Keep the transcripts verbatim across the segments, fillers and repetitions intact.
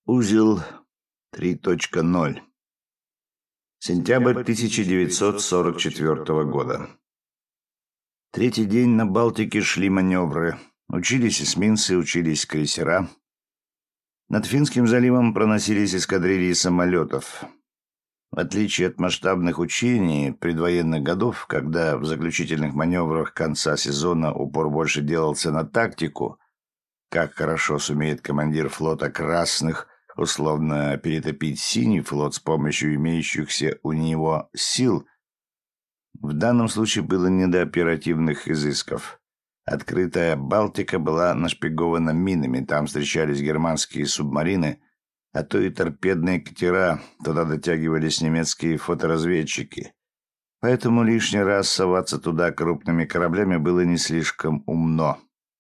Узел три точка ноль. Сентябрь тысяча девятьсот сорок четвёртого года. Третий день на Балтике шли маневры. Учились эсминцы, учились крейсера. Над Финским заливом проносились эскадрильи самолетов. В отличие от масштабных учений предвоенных годов, когда в заключительных маневрах конца сезона упор больше делался на тактику, как хорошо сумеет командир флота красных условно перетопить синий флот с помощью имеющихся у него сил, в данном случае было не до оперативных изысков. Открытая Балтика была нашпигована минами, там встречались германские субмарины, а то и торпедные катера, туда дотягивались немецкие фоторазведчики. Поэтому лишний раз соваться туда крупными кораблями было не слишком умно.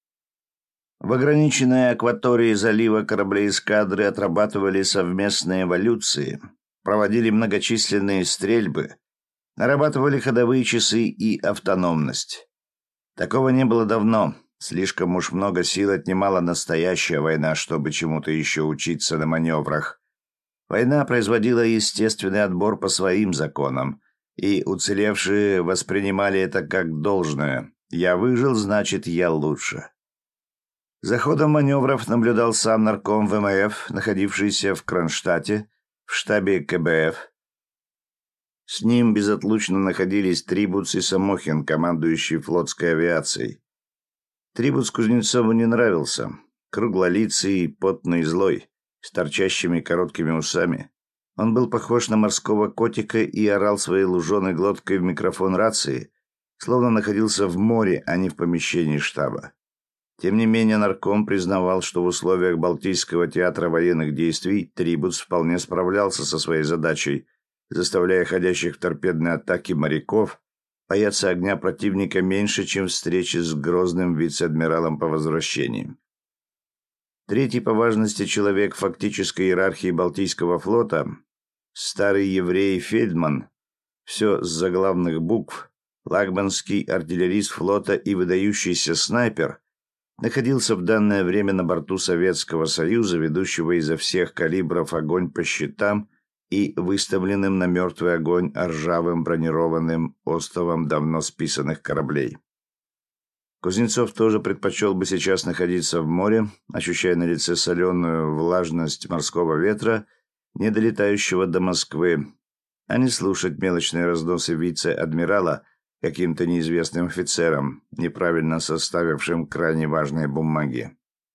В ограниченной акватории залива корабли эскадры отрабатывали совместные эволюции, проводили многочисленные стрельбы, нарабатывали ходовые часы и автономность. Такого не было давно. Слишком уж много сил отнимала настоящая война, чтобы чему-то еще учиться на маневрах. Война производила естественный отбор по своим законам, и уцелевшие воспринимали это как должное. «Я выжил, значит, я лучше». За ходом маневров наблюдал сам нарком ВМФ, находившийся в Кронштадте, в штабе КБФ. С ним безотлучно находились Трибуц и Самохин, командующий флотской авиацией. Трибуц Кузнецову не нравился. Круглолицый, потный, злой, с торчащими короткими усами. Он был похож на морского котика и орал своей луженой глоткой в микрофон рации, словно находился в море, а не в помещении штаба. Тем не менее, нарком признавал, что в условиях Балтийского театра военных действий Трибуц вполне справлялся со своей задачей, заставляя ходящих в торпедной атаке моряков бояться огня противника меньше, чем встречи с грозным вице-адмиралом по возвращении. Третий по важности человек фактической иерархии Балтийского флота, старый еврей Фельдман, все с заглавных букв, лагманский артиллерист флота и выдающийся снайпер, находился в данное время на борту Советского Союза, ведущего изо всех калибров огонь по щитам и выставленным на мертвый огонь ржавым бронированным остовом давно списанных кораблей. Кузнецов тоже предпочел бы сейчас находиться в море, ощущая на лице соленую влажность морского ветра, не долетающего до Москвы, а не слушать мелочные разносы вице-адмирала каким-то неизвестным офицером, неправильно составившим крайне важные бумаги.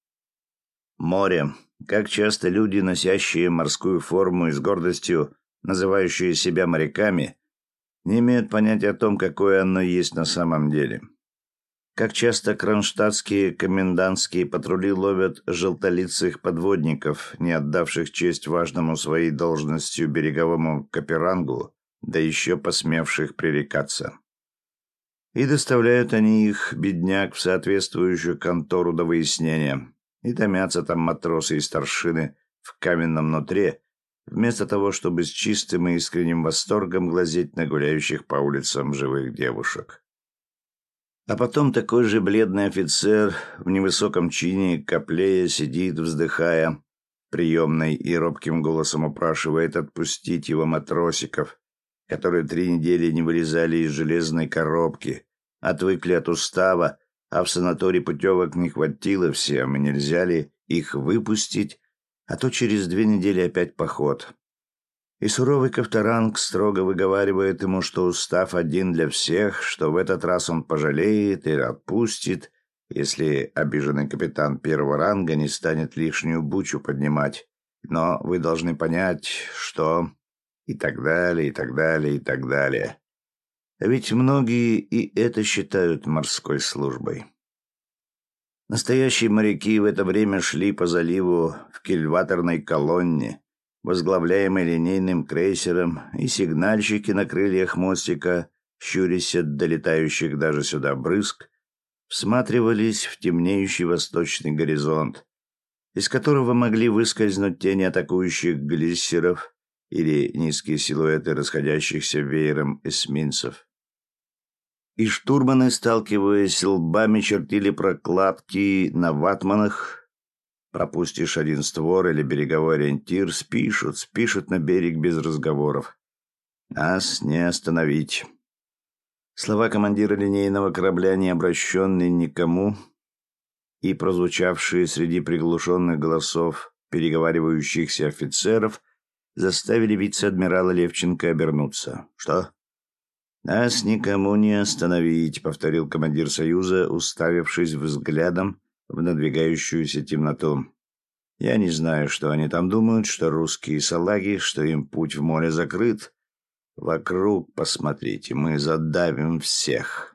Море. Как часто люди, носящие морскую форму и с гордостью называющие себя моряками, не имеют понятия о том, какое оно есть на самом деле. Как часто кронштадтские комендантские патрули ловят желтолицых подводников, не отдавших честь важному своей должностью береговому каперангу, да еще посмевших пререкаться. И доставляют они их, бедняк, в соответствующую контору до выяснения. И томятся там матросы и старшины в каменном нутре, вместо того, чтобы с чистым и искренним восторгом глазеть на гуляющих по улицам живых девушек. А потом такой же бледный офицер в невысоком чине, каплея, сидит, вздыхая, приемной и робким голосом упрашивает отпустить его матросиков, которые три недели не вылезали из железной коробки, отвыкли от устава, а в санатории путевок не хватило всем, и нельзя ли их выпустить, а то через две недели опять поход. И суровый Ковторанг строго выговаривает ему, что устав один для всех, что в этот раз он пожалеет и отпустит, если обиженный капитан первого ранга не станет лишнюю бучу поднимать. Но вы должны понять, что... И так далее, и так далее, и так далее. А ведь многие и это считают морской службой. Настоящие моряки в это время шли по заливу в кильваторной колонне, возглавляемой линейным крейсером, и сигнальщики на крыльях мостика, щурясь от долетающих даже сюда брызг, всматривались в темнеющий восточный горизонт, из которого могли выскользнуть тени атакующих глиссеров или низкие силуэты расходящихся веером эсминцев. И штурманы, сталкиваясь лбами, чертили прокладки на ватманах, Пропустишь один створ или береговой ориентир, спишут, спишут на берег без разговоров. Нас не остановить. Слова командира линейного корабля, не обращенные никому, и прозвучавшие среди приглушенных голосов переговаривающихся офицеров, заставили вице-адмирала Левченко обернуться. «Что?» «Нас никому не остановить», — повторил командир Союза, уставившись взглядом в надвигающуюся темноту. «Я не знаю, что они там думают, что русские салаги, что им путь в море закрыт. Вокруг посмотрите, мы задавим всех».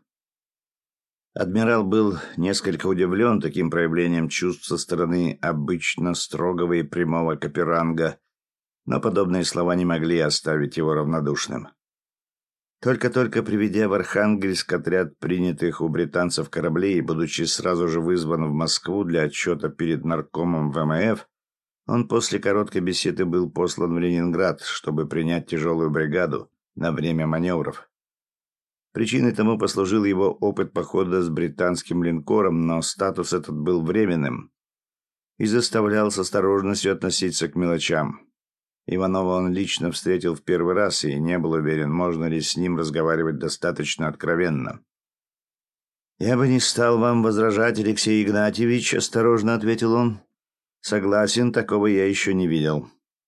Адмирал был несколько удивлен таким проявлением чувств со стороны обычно строгого и прямого Каперанга, но подобные слова не могли оставить его равнодушным. Только-только приведя в Архангельск отряд принятых у британцев кораблей, будучи сразу же вызван в Москву для отчета перед наркомом ВМФ, он после короткой беседы был послан в Ленинград, чтобы принять тяжелую бригаду на время маневров. Причиной тому послужил его опыт похода с британским линкором, но статус этот был временным и заставлял с осторожностью относиться к мелочам. Иванова он лично встретил в первый раз и не был уверен, можно ли с ним разговаривать достаточно откровенно. «Я бы не стал вам возражать, Алексей Игнатьевич», — осторожно ответил он. «Согласен, такого я еще не видел».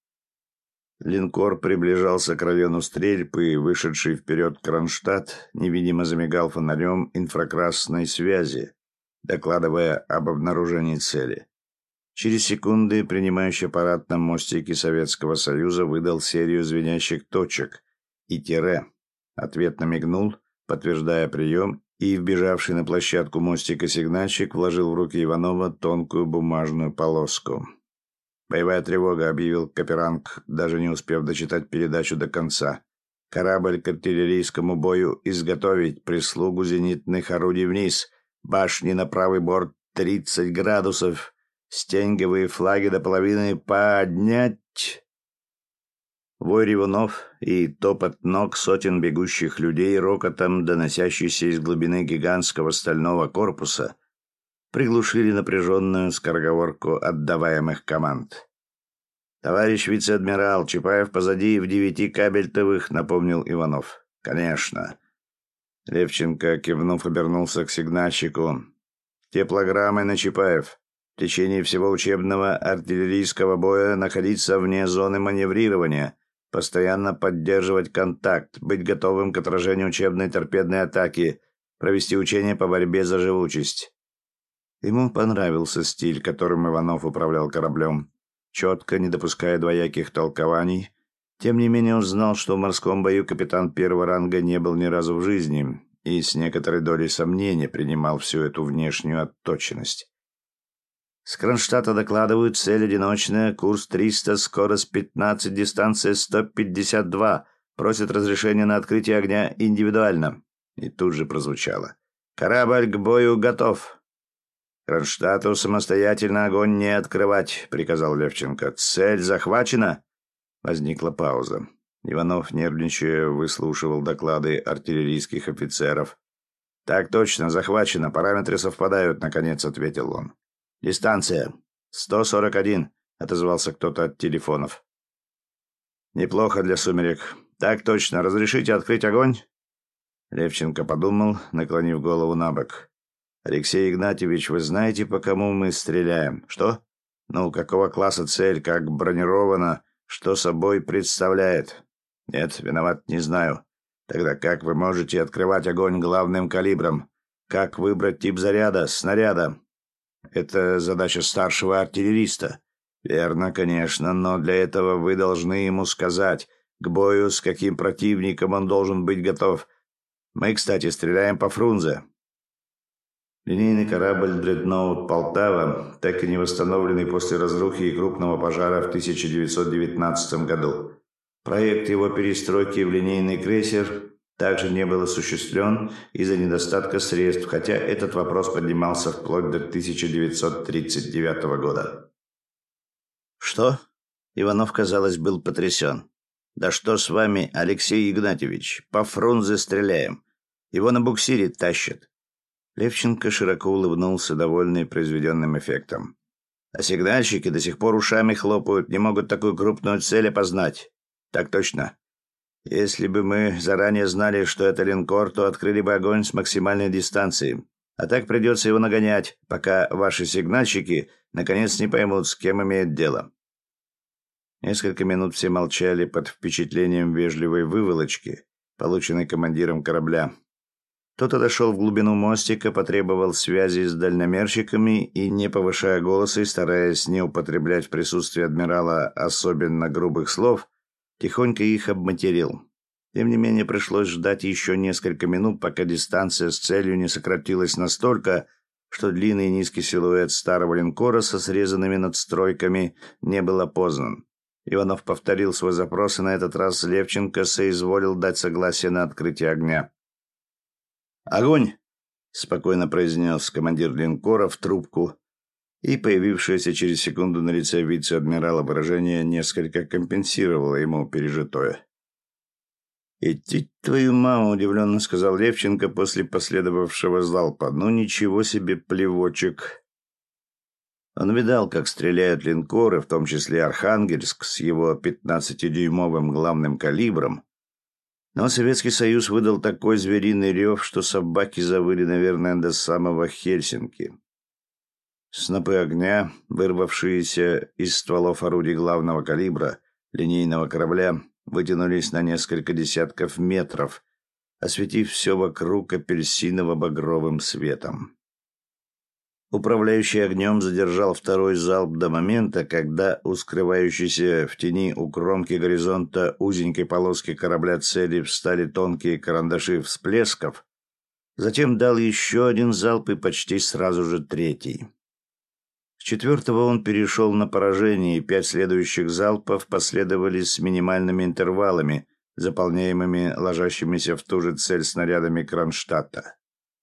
Линкор приближался к району стрельбы, и вышедший вперед Кронштадт невидимо замигал фонарем инфракрасной связи, докладывая об обнаружении цели. Через секунды принимающий аппарат на мостике Советского Союза выдал серию звенящих точек и тире. Ответно мигнул, подтверждая прием, и вбежавший на площадку мостика сигнальщик вложил в руки Иванова тонкую бумажную полоску. «Боевая тревога», — объявил Каперанг, даже не успев дочитать передачу до конца. «Корабль к артиллерийскому бою изготовить, прислугу зенитных орудий вниз, башни на правый борт тридцать градусов, стенговые флаги до половины поднять». Вой ревунов и топот ног сотен бегущих людей, рокотом доносящийся из глубины гигантского стального корпуса, приглушили напряженную скороговорку отдаваемых команд. «Товарищ вице-адмирал, Чапаев позади в девяти кабельтовых», — напомнил Иванов. «Конечно». Левченко, кивнув, обернулся к сигнальщику. «Теплограммы на Чапаев. В течение всего учебного артиллерийского боя находиться вне зоны маневрирования, постоянно поддерживать контакт, быть готовым к отражению учебной торпедной атаки, провести учения по борьбе за живучесть». Ему понравился стиль, которым Иванов управлял кораблем. Четко, не допуская двояких толкований. Тем не менее он знал, что в морском бою капитан первого ранга не был ни разу в жизни, и с некоторой долей сомнения принимал всю эту внешнюю отточенность. «С Кронштадта докладывают, цель одиночная, курс триста, скорость пятнадцать, дистанция сто пятьдесят два. Просят разрешения на открытие огня индивидуально». И тут же прозвучало: «Корабль к бою готов». «Кронштадту самостоятельно огонь не открывать», — приказал Левченко. «Цель захвачена?» Возникла пауза. Иванов, нервничая, выслушивал доклады артиллерийских офицеров. «Так точно, захвачено. Параметры совпадают», — наконец ответил он. «Дистанция. сто сорок один», — отозвался кто-то от телефонов. «Неплохо для сумерек. Так точно. Разрешите открыть огонь?» Левченко подумал, наклонив голову на бок. «Алексей Игнатьевич, вы знаете, по кому мы стреляем? Что? Ну, какого класса цель, как бронирована, что собой представляет?» «Нет, виноват, не знаю. Тогда как вы можете открывать огонь главным калибром? Как выбрать тип заряда, снаряда?» «Это задача старшего артиллериста». «Верно, конечно, но для этого вы должны ему сказать, к бою с каким противником он должен быть готов. Мы, кстати, стреляем по Фрунзе». Линейный корабль «Дредноут Полтава», так и не восстановленный после разрухи и крупного пожара в тысяча девятьсот девятнадцатом году. Проект его перестройки в линейный крейсер также не был осуществлен из-за недостатка средств, хотя этот вопрос поднимался вплоть до тысяча девятьсот тридцать девятого года. «Что?» — Иванов, казалось, был потрясен. «Да что с вами, Алексей Игнатьевич? По Фрунзе стреляем. Его на буксире тащат». Левченко широко улыбнулся, довольный произведенным эффектом. А сигнальщики до сих пор ушами хлопают, не могут такую крупную цель опознать. Так точно. Если бы мы заранее знали, что это линкор, то открыли бы огонь с максимальной дистанции. А так придется его нагонять, пока ваши сигнальщики наконец не поймут, с кем имеют дело. Несколько минут все молчали под впечатлением вежливой выволочки, полученной командиром корабля. Тот отошел в глубину мостика, потребовал связи с дальномерщиками и, не повышая голоса и стараясь не употреблять в присутствии адмирала особенно грубых слов, тихонько их обматерил. Тем не менее, пришлось ждать еще несколько минут, пока дистанция с целью не сократилась настолько, что длинный и низкий силуэт старого линкора со срезанными надстройками не был опознан. Иванов повторил свой запрос, и на этот раз Левченко соизволил дать согласие на открытие огня. «Огонь!» — спокойно произнес командир линкора в трубку, и появившееся через секунду на лице вице-адмирала выражение несколько компенсировало ему пережитое. «Идти твою маму!» — удивленно сказал Левченко после последовавшего залпа. «Ну ничего себе плевочек!» Он видал, как стреляют линкоры, в том числе «Архангельск» с его пятнадцатидюймовым главным калибром. Но Советский Союз выдал такой звериный рев, что собаки завыли, наверное, до самого Хельсинки. Снопы огня, вырвавшиеся из стволов орудий главного калибра линейного корабля, вытянулись на несколько десятков метров, осветив все вокруг апельсиново-багровым светом. Управляющий огнем задержал второй залп до момента, когда у скрывающейся в тени у кромки горизонта узенькой полоски корабля цели встали тонкие карандаши всплесков, затем дал еще один залп и почти сразу же третий. С четвертого он перешел на поражение, и пять следующих залпов последовали с минимальными интервалами, заполняемыми ложащимися в ту же цель снарядами Кронштадта.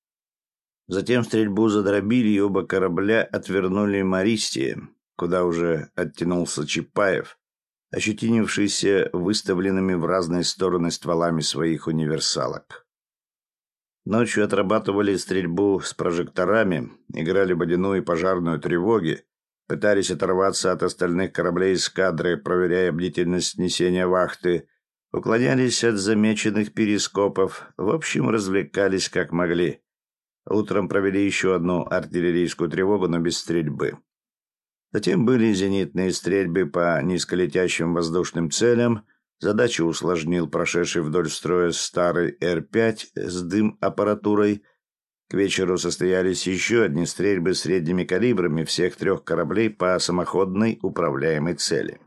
Затем стрельбу задробили, и оба корабля отвернули Мористия, куда уже оттянулся Чапаев, ощетинившийся выставленными в разные стороны стволами своих универсалок. Ночью отрабатывали стрельбу с прожекторами, играли водяную и пожарную тревоги, пытались оторваться от остальных кораблей эскадры, проверяя бдительность несения вахты, уклонялись от замеченных перископов, в общем, развлекались как могли. Утром провели еще одну артиллерийскую тревогу, но без стрельбы. Затем были зенитные стрельбы по низколетящим воздушным целям. Задачу усложнил прошедший вдоль строя старый Р пять с дым-аппаратурой. К вечеру состоялись еще одни стрельбы средними калибрами всех трех кораблей по самоходной управляемой цели.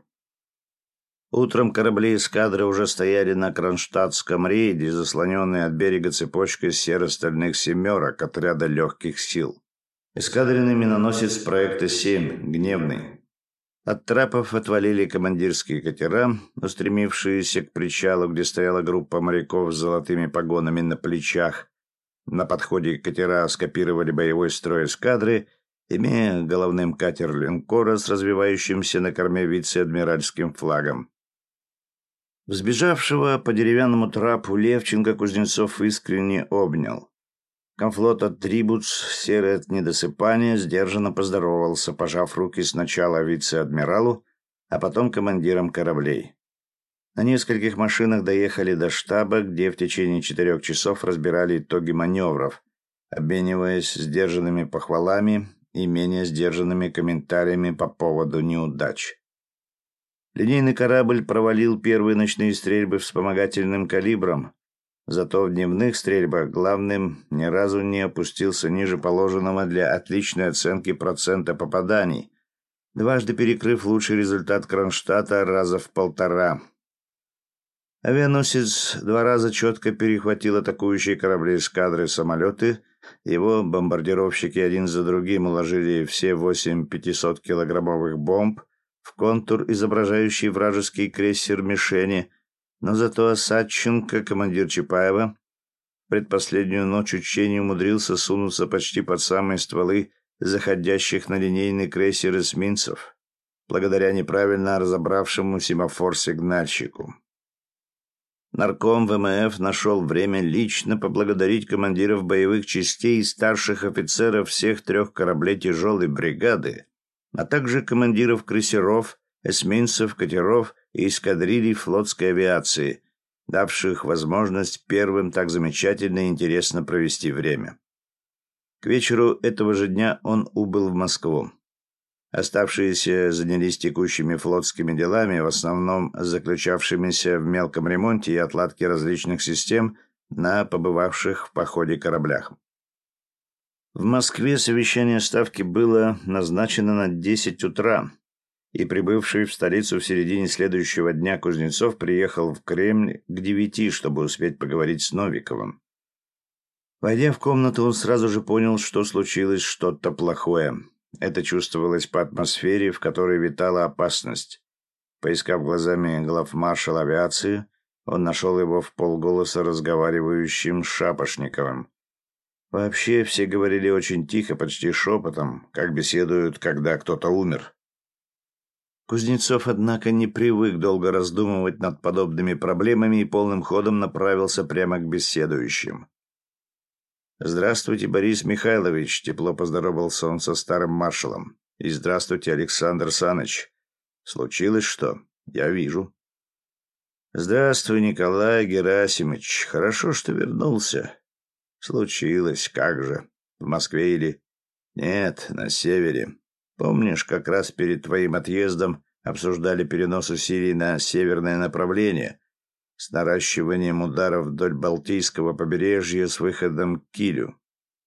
Утром корабли эскадры уже стояли на Кронштадтском рейде, заслоненные от берега цепочкой серо-стальных «семерок» отряда легких сил. Эскадренный миноносец проекта семь, «Гневный». От трапов отвалили командирские катера, устремившиеся к причалу, где стояла группа моряков с золотыми погонами на плечах. На подходе катера скопировали боевой строй эскадры, имея головным катер линкора с развивающимся на корме вице-адмиральским флагом. Взбежавшего по деревянному трапу Левченко Кузнецов искренне обнял. Комфлот от Трибуц, серый от недосыпания, сдержанно поздоровался, пожав руки сначала вице-адмиралу, а потом командирам кораблей. На нескольких машинах доехали до штаба, где в течение четырех часов разбирали итоги маневров, обмениваясь сдержанными похвалами и менее сдержанными комментариями по поводу неудач. Линейный корабль провалил первые ночные стрельбы вспомогательным калибром, зато в дневных стрельбах главным ни разу не опустился ниже положенного для отличной оценки процента попаданий, дважды перекрыв лучший результат Кронштадта раза в полтора. Авианосец два раза четко перехватил атакующие корабли эскадры самолеты, его бомбардировщики один за другим уложили все восемь пятисоткилограммовых бомб в контур, изображающий вражеский крейсер мишени, но зато Осадченко, командир Чапаева, в предпоследнюю ночь учения умудрился сунуться почти под самые стволы заходящих на линейный крейсер эсминцев, благодаря неправильно разобравшему семафор-сигнальщику. Нарком ВМФ нашел время лично поблагодарить командиров боевых частей и старших офицеров всех трех кораблей тяжелой бригады а также командиров крейсеров, эсминцев, катеров и эскадрилий флотской авиации, давших возможность первым так замечательно и интересно провести время. К вечеру этого же дня он убыл в Москву. Оставшиеся занялись текущими флотскими делами, в основном заключавшимися в мелком ремонте и отладке различных систем на побывавших в походе кораблях. В Москве совещание Ставки было назначено на десять утра, и прибывший в столицу в середине следующего дня Кузнецов приехал в Кремль к девяти, чтобы успеть поговорить с Новиковым. Войдя в комнату, он сразу же понял, что случилось что-то плохое. Это чувствовалось по атмосфере, в которой витала опасность. Поискав глазами главмаршала авиации, он нашел его вполголоса разговаривающим с Шапошниковым. Вообще, все говорили очень тихо, почти шепотом, как беседуют, когда кто-то умер. Кузнецов, однако, не привык долго раздумывать над подобными проблемами и полным ходом направился прямо к беседующим. «Здравствуйте, Борис Михайлович», — тепло поздоровался он со старым маршалом. «И здравствуйте, Александр Саныч. Случилось что? Я вижу». «Здравствуй, Николай Герасимович. Хорошо, что вернулся». «Случилось, как же. В Москве или...» «Нет, на севере. Помнишь, как раз перед твоим отъездом обсуждали перенос Сирии на северное направление с наращиванием ударов вдоль Балтийского побережья с выходом к Килю?»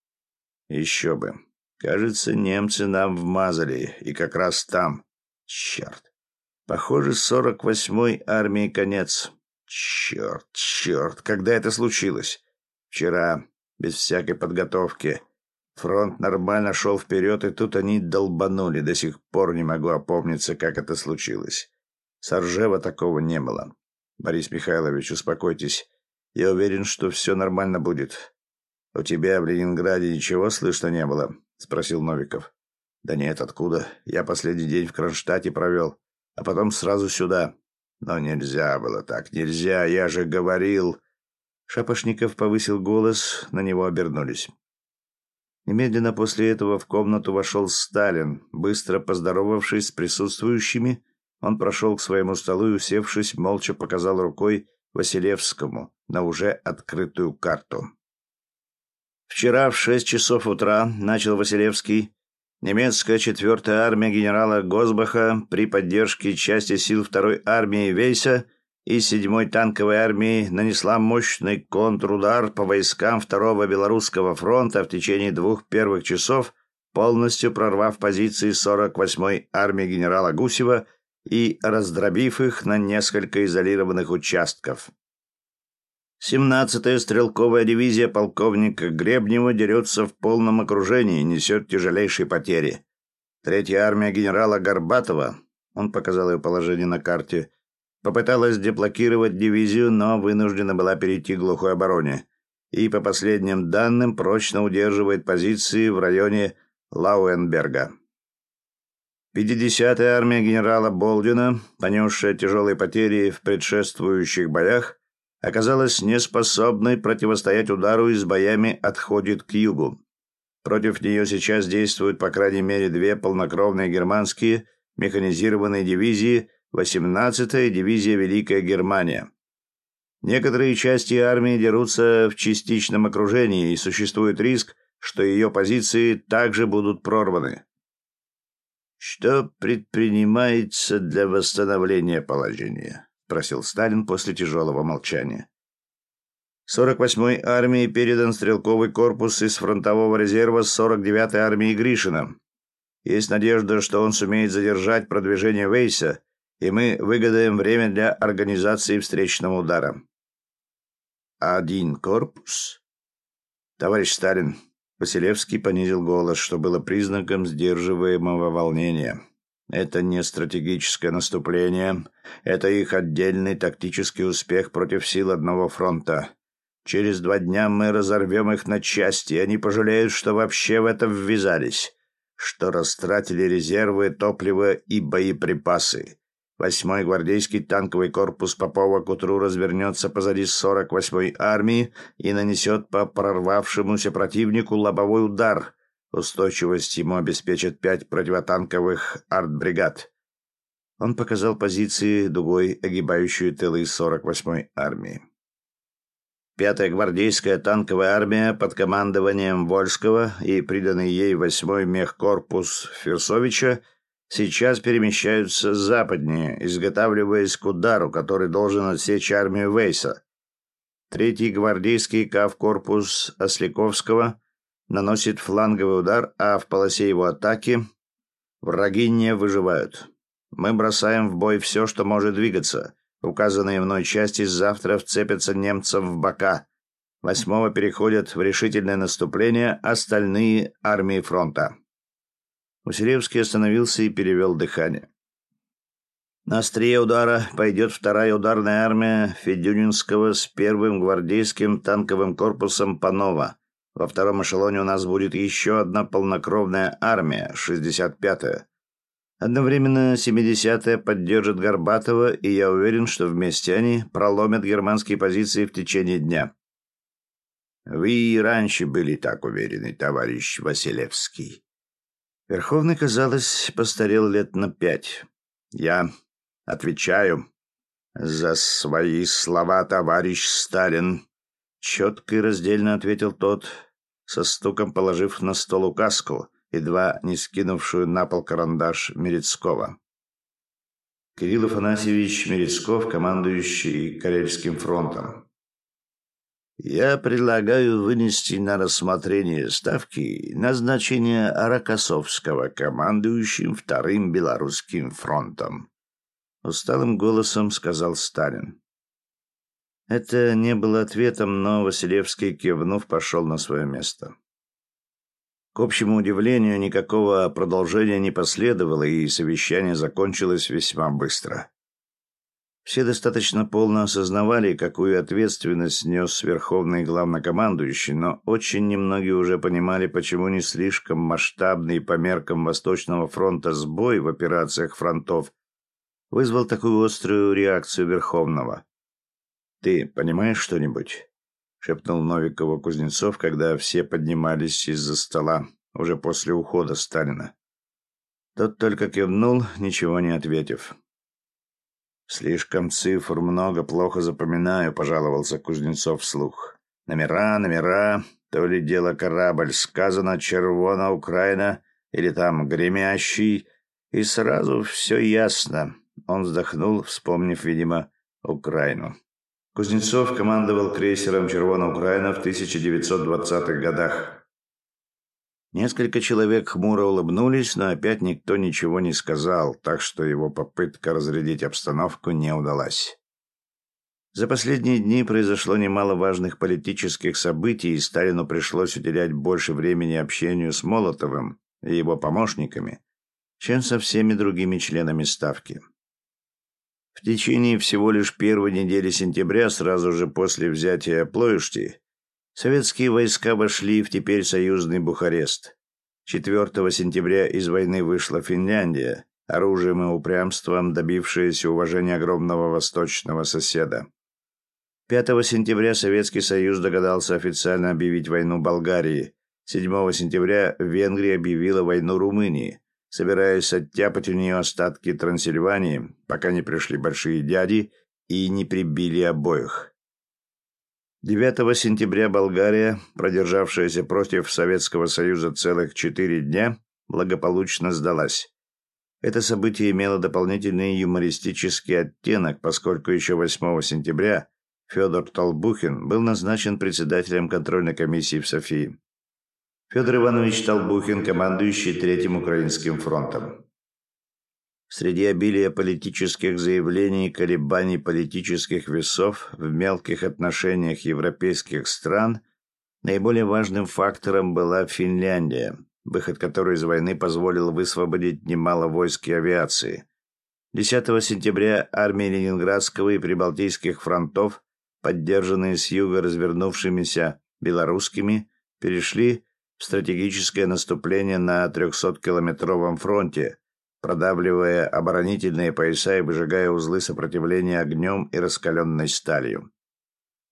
«Еще бы. Кажется, немцы нам вмазали, и как раз там. Черт. Похоже, сорок восьмой армии конец. Черт, черт. Когда это случилось?» «Вчера, без всякой подготовки. Фронт нормально шел вперед, и тут они долбанули. До сих пор не могу опомниться, как это случилось. С Ржева такого не было. Борис Михайлович, успокойтесь. Я уверен, что все нормально будет. У тебя в Ленинграде ничего слышно не было?» — спросил Новиков. «Да нет, откуда? Я последний день в Кронштадте провел, а потом сразу сюда. Но нельзя было так, нельзя, я же говорил...» Шапошников повысил голос, на него обернулись. Немедленно после этого в комнату вошел Сталин. Быстро поздоровавшись с присутствующими, он прошел к своему столу и, усевшись, молча показал рукой Василевскому на уже открытую карту. «Вчера в шесть часов утра, — начал Василевский, — немецкая четвертая армия генерала Госбаха при поддержке части сил второй армии Вейса и седьмой танковой армии нанесла мощный контрудар по войскам второго Белорусского фронта в течение двух первых часов, полностью прорвав позиции сорок восьмой армии генерала Гусева и раздробив их на несколько изолированных участков. семнадцатая стрелковая дивизия полковника Гребнева дерется в полном окружении и несет тяжелейшие потери. Третья армия генерала Горбатова, он показал ее положение на карте, попыталась деблокировать дивизию, но вынуждена была перейти к глухой обороне и, по последним данным, прочно удерживает позиции в районе Лауенберга. пятидесятая армия генерала Болдина, понесшая тяжелые потери в предшествующих боях, оказалась неспособной противостоять удару и с боями отходит к югу. Против нее сейчас действуют по крайней мере две полнокровные германские механизированные дивизии, восемнадцатая дивизия Великая Германия. Некоторые части армии дерутся в частичном окружении, и существует риск, что ее позиции также будут прорваны. «Что предпринимается для восстановления положения?» — спросил Сталин после тяжелого молчания. сорок восьмой армии передан стрелковый корпус из фронтового резерва сорок девятой армии Гришина. Есть надежда, что он сумеет задержать продвижение Вейса, и мы выгадаем время для организации встречного удара. «Один корпус?» «Товарищ Сталин», — Василевский понизил голос, что было признаком сдерживаемого волнения. «Это не стратегическое наступление, это их отдельный тактический успех против сил одного фронта. Через два дня мы разорвем их на части, и они пожалеют, что вообще в это ввязались, что растратили резервы, топливо и боеприпасы. Восьмой гвардейский танковый корпус Попова к утру развернется позади сорок восьмой армии и нанесет по прорвавшемуся противнику лобовой удар, Устойчивость ему обеспечат пять противотанковых артбригад. Он показал позиции, дугой огибающую тылы сорок восьмой армии. Пятая гвардейская танковая армия под командованием Вольского и приданный ей восьмой мехкорпус Фирсовича сейчас перемещаются западнее, изготавливаясь к удару, который должен отсечь армию Вейса. Третий гвардейский кавкорпус Осляковского наносит фланговый удар, а в полосе его атаки враги не выживают. Мы бросаем в бой все, что может двигаться. Указанные мной части завтра вцепятся немцам в бока. Восьмого переходят в решительное наступление остальные армии фронта. Василевский остановился и перевел дыхание. На острие удара пойдет вторая ударная армия Федюнинского с первым гвардейским танковым корпусом Панова. Во втором эшелоне у нас будет еще одна полнокровная армия, шестьдесят пятая. Одновременно семидесятая поддержит Горбатова, и я уверен, что вместе они проломят германские позиции в течение дня. Вы и раньше были так уверены, товарищ Василевский. Верховный, казалось, постарел лет на пять. Я отвечаю за свои слова, товарищ Сталин. Четко и раздельно ответил тот, со стуком положив на стол указку, едва не скинувшую на пол карандаш Мерецкого. Кирилл Афанасьевич Мерецков, командующий Карельским фронтом. Я предлагаю вынести на рассмотрение ставки назначение Рокоссовского командующим Вторым Белорусским фронтом. Усталым голосом сказал Сталин. Это не было ответом, но Василевский, кивнув, пошел на свое место. К общему удивлению, никакого продолжения не последовало, и совещание закончилось весьма быстро. Все достаточно полно осознавали, какую ответственность нес верховный главнокомандующий, но очень немногие уже понимали, почему не слишком масштабный по меркам Восточного фронта сбой в операциях фронтов вызвал такую острую реакцию Верховного. «Ты понимаешь что-нибудь?» — шепнул Новикову Кузнецов, когда все поднимались из-за стола, уже после ухода Сталина. Тот только кивнул, ничего не ответив. «Слишком цифр много, плохо запоминаю», — пожаловался Кузнецов вслух. «Номера, номера, то ли дело корабль, сказано «Червона Украина» или там «Гремящий», и сразу все ясно». Он вздохнул, вспомнив, видимо, Украину. Кузнецов командовал крейсером «Червона Украина» в тысяча девятьсот двадцатых годах. Несколько человек хмуро улыбнулись, но опять никто ничего не сказал, так что его попытка разрядить обстановку не удалась. За последние дни произошло немало важных политических событий, и Сталину пришлось уделять больше времени общению с Молотовым и его помощниками, чем со всеми другими членами Ставки. В течение всего лишь первой недели сентября, сразу же после взятия Плоешти, советские войска вошли в теперь союзный Бухарест. четвёртого сентября из войны вышла Финляндия, оружием и упрямством добившаяся уважения огромного восточного соседа. пятого сентября Советский Союз догадался официально объявить войну Болгарии. седьмого сентября Венгрия объявила войну Румынии, собираясь оттяпать у нее остатки Трансильвании, пока не пришли большие дяди и не прибили обоих. девятого сентября Болгария, продержавшаяся против Советского Союза целых четыре дня, благополучно сдалась. Это событие имело дополнительный юмористический оттенок, поскольку еще восьмого сентября Федор Толбухин был назначен председателем контрольной комиссии в Софии. Федор Иванович Толбухин, командующий Третьим Украинским фронтом. Среди обилия политических заявлений и колебаний политических весов в мелких отношениях европейских стран наиболее важным фактором была Финляндия, выход которой из войны позволил высвободить немало войск и авиации. десятого сентября армии Ленинградского и Прибалтийских фронтов, поддержанные с юга развернувшимися белорусскими, перешли в стратегическое наступление на трехсоткилометровом фронте, продавливая оборонительные пояса и выжигая узлы сопротивления огнем и раскаленной сталью.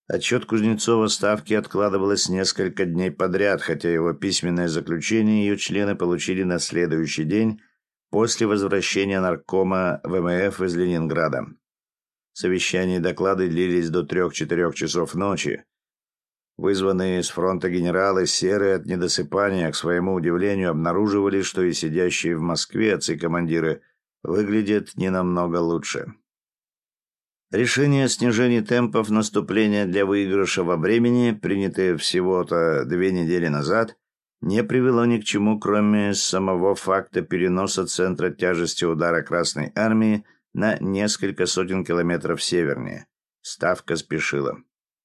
Отчет Кузнецова ставки откладывалось несколько дней подряд, хотя его письменное заключение ее члены получили на следующий день после возвращения наркома ВМФ из Ленинграда. Совещания и доклады длились до трех-четырех часов ночи. Вызванные с фронта генералы, серые от недосыпания, к своему удивлению, обнаруживали, что и сидящие в Москве отцы-командиры выглядят не намного лучше. Решение о снижении темпов наступления для выигрыша во времени, принятое всего-то две недели назад, не привело ни к чему, кроме самого факта переноса центра тяжести удара Красной Армии на несколько сотен километров севернее. Ставка спешила.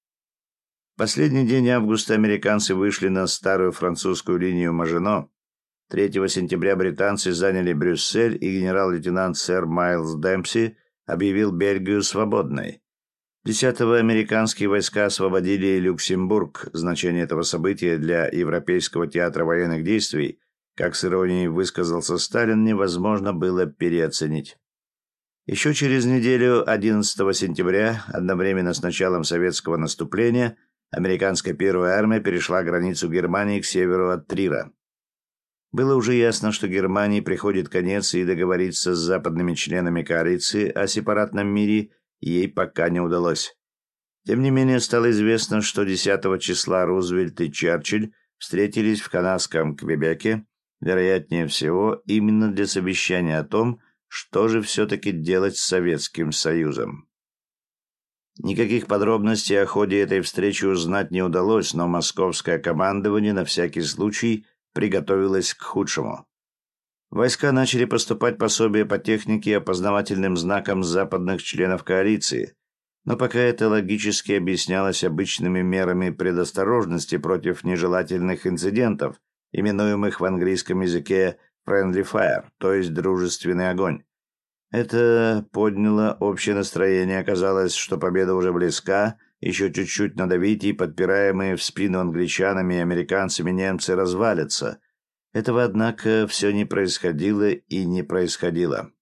Последний день августа американцы вышли на старую французскую линию Мажино. третьего сентября британцы заняли Брюссель, и генерал-лейтенант сэр Майлз Демпси объявил Бельгию свободной. десятого американские войска освободили Люксембург. Значение этого события для Европейского театра военных действий, как с иронией высказался Сталин, невозможно было переоценить. Еще через неделю, одиннадцатого сентября, одновременно с началом советского наступления, американская первая армия перешла границу Германии к северу от Трира. Было уже ясно, что Германии приходит конец, и договориться с западными членами коалиции о сепаратном мире ей пока не удалось. Тем не менее, стало известно, что десятого числа Рузвельт и Черчилль встретились в канадском Квебеке, вероятнее всего, именно для совещания о том, что же все-таки делать с Советским Союзом. Никаких подробностей о ходе этой встречи узнать не удалось, но московское командование на всякий случай приготовилось к худшему. Войска начали поступать пособия по технике и опознавательным знакам западных членов коалиции, но пока это логически объяснялось обычными мерами предосторожности против нежелательных инцидентов, именуемых в английском языке «friendly fire», то есть «дружественный огонь». Это подняло общее настроение. Оказалось, что победа уже близка, еще чуть-чуть надавить, и подпираемые в спину англичанами и американцами немцы развалятся. Этого, однако, все не происходило и не происходило.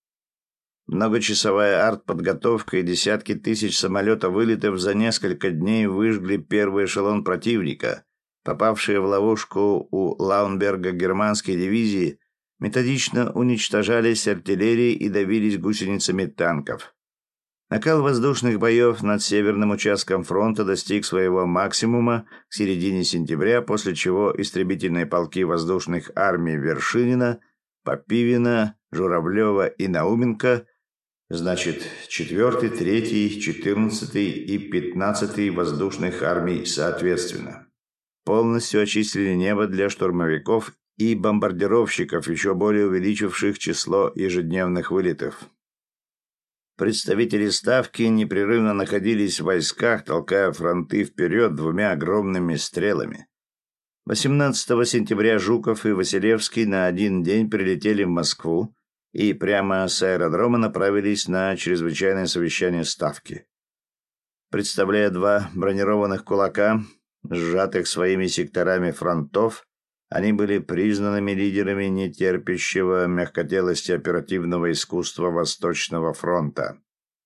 Многочасовая артподготовка и десятки тысяч самолета-вылетов за несколько дней выжгли первый эшелон противника. Попавшие в ловушку у Лаунберга германские дивизии методично уничтожались артиллерией и давились гусеницами танков. Накал воздушных боев над северным участком фронта достиг своего максимума к середине сентября, после чего истребительные полки воздушных армий Вершинина, Попивина, Журавлева и Науменко, значит, четвёртый, третий, четырнадцатый и пятнадцатый воздушных армий соответственно, полностью очистили небо для штурмовиков и бомбардировщиков, еще более увеличивших число ежедневных вылетов. Представители Ставки непрерывно находились в войсках, толкая фронты вперед двумя огромными стрелами. восемнадцатого сентября Жуков и Василевский на один день прилетели в Москву и прямо с аэродрома направились на чрезвычайное совещание Ставки. Представляя два бронированных кулака, сжатых своими секторами фронтов, они были признанными лидерами нетерпящего мягкотелости оперативного искусства Восточного фронта.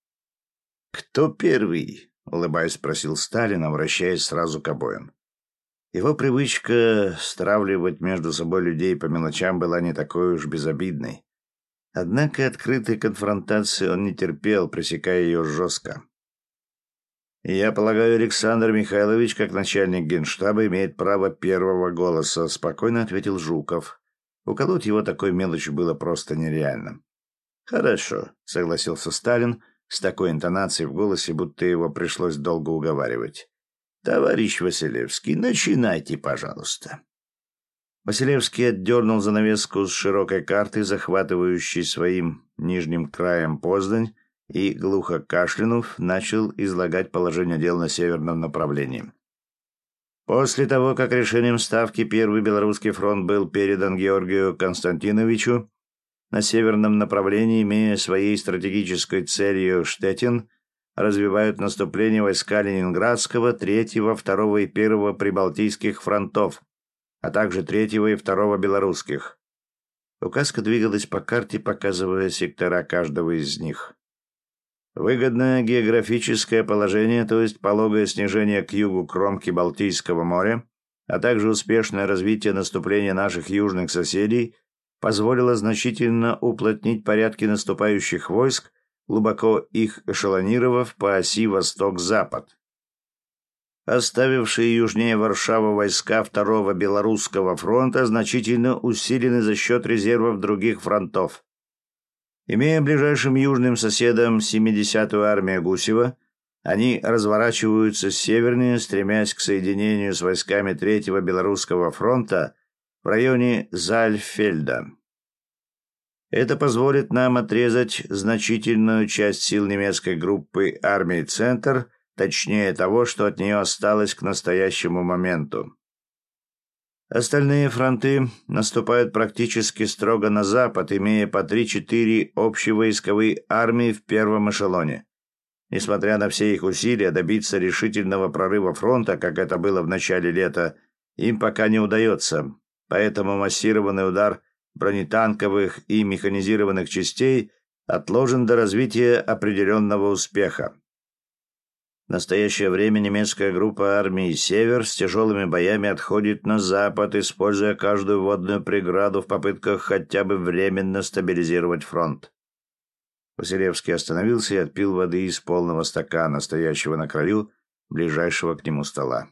«Кто первый?» — улыбаясь, спросил Сталин, обращаясь сразу к обоим. Его привычка стравливать между собой людей по мелочам была не такой уж безобидной. Однако открытой конфронтации он не терпел, пресекая ее жестко. «Я полагаю, Александр Михайлович, как начальник генштаба, имеет право первого голоса», — спокойно ответил Жуков. Уколоть его такой мелочью было просто нереально. «Хорошо», — согласился Сталин с такой интонацией в голосе, будто его пришлось долго уговаривать. «Товарищ Василевский, начинайте, пожалуйста». Василевский отдернул занавеску с широкой карты, захватывающей своим нижним краем Познань, и, глухо кашлянув, начал излагать положение дел на северном направлении. После того, как решением Ставки Первый Белорусский фронт был передан Георгию Константиновичу, на северном направлении, имея своей стратегической целью Штеттин, развивают наступление войска Ленинградского, Третьего, Второго и Первого Прибалтийских фронтов, а также Третьего и Второго Белорусских. Указка двигалась по карте, показывая сектора каждого из них. Выгодное географическое положение, то есть пологое снижение к югу кромки Балтийского моря, а также успешное развитие наступления наших южных соседей, позволило значительно уплотнить порядки наступающих войск, глубоко их эшелонировав по оси восток-запад. Оставившие южнее Варшавы войска Второго Белорусского фронта значительно усилены за счет резервов других фронтов. Имея ближайшим южным соседом семидесятую армию Гусева, они разворачиваются севернее, стремясь к соединению с войсками Третьего Белорусского фронта в районе Зальфельда. Это позволит нам отрезать значительную часть сил немецкой группы армии «Центр», точнее того, что от нее осталось к настоящему моменту. Остальные фронты наступают практически строго на запад, имея по три-четыре общевойсковые армии в первом эшелоне. Несмотря на все их усилия добиться решительного прорыва фронта, как это было в начале лета, им пока не удается, поэтому массированный удар бронетанковых и механизированных частей отложен до развития определенного успеха. В настоящее время немецкая группа армии «Север» с тяжелыми боями отходит на запад, используя каждую водную преграду в попытках хотя бы временно стабилизировать фронт. Василевский остановился и отпил воды из полного стакана, стоящего на краю ближайшего к нему стола.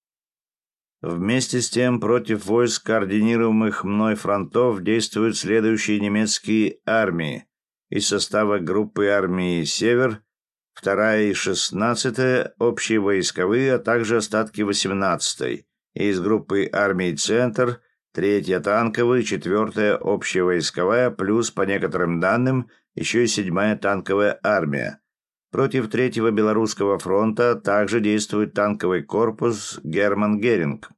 Вместе с тем, против войск, координируемых мной фронтов, действуют следующие немецкие армии из состава группы армии «Север», вторая и шестнадцатая общие войсковые, а также остатки восемнадцатой, и из группы армий «Центр», третья танковая, четвертая общевойсковая, плюс, по некоторым данным, еще и седьмая танковая армия. Против Третьего Белорусского фронта также действует танковый корпус «Герман Геринг».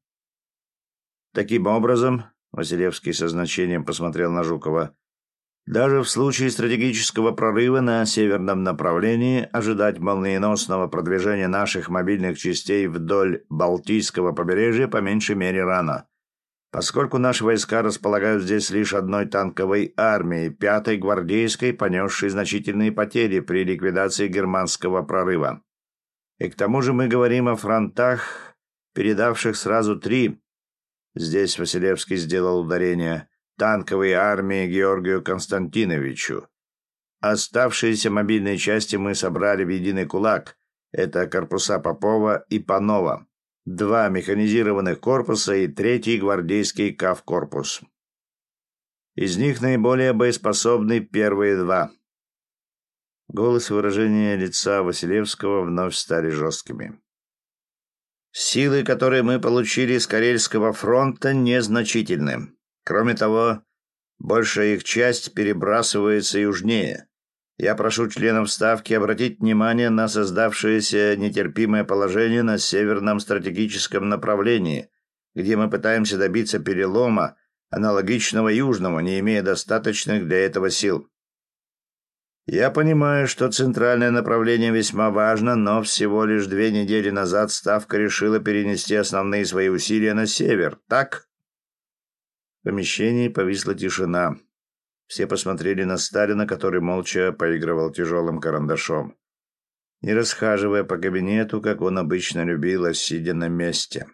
Таким образом, Василевский со значением посмотрел на Жукова, даже в случае стратегического прорыва на северном направлении ожидать молниеносного продвижения наших мобильных частей вдоль Балтийского побережья по меньшей мере рано, поскольку наши войска располагают здесь лишь одной танковой армией, пятой гвардейской, понесшей значительные потери при ликвидации германского прорыва. И к тому же мы говорим о фронтах, передавших сразу три, здесь Василевский сделал ударение, танковые армии Георгию Константиновичу. Оставшиеся мобильные части мы собрали в единый кулак. Это корпуса Попова и Панова, два механизированных корпуса и третий гвардейский кавкорпус. Из них наиболее боеспособны первые два. Голос и выражение лица Василевского вновь стали жесткими. Силы, которые мы получили с Карельского фронта, незначительны. Кроме того, большая их часть перебрасывается южнее. Я прошу членов Ставки обратить внимание на создавшееся нетерпимое положение на северном стратегическом направлении, где мы пытаемся добиться перелома, аналогичного южному, не имея достаточных для этого сил. Я понимаю, что центральное направление весьма важно, но всего лишь две недели назад Ставка решила перенести основные свои усилия на север, так? В помещении повисла тишина. Все посмотрели на Сталина, который молча поигрывал тяжелым карандашом, не расхаживая по кабинету, как он обычно любил, а сидя на месте.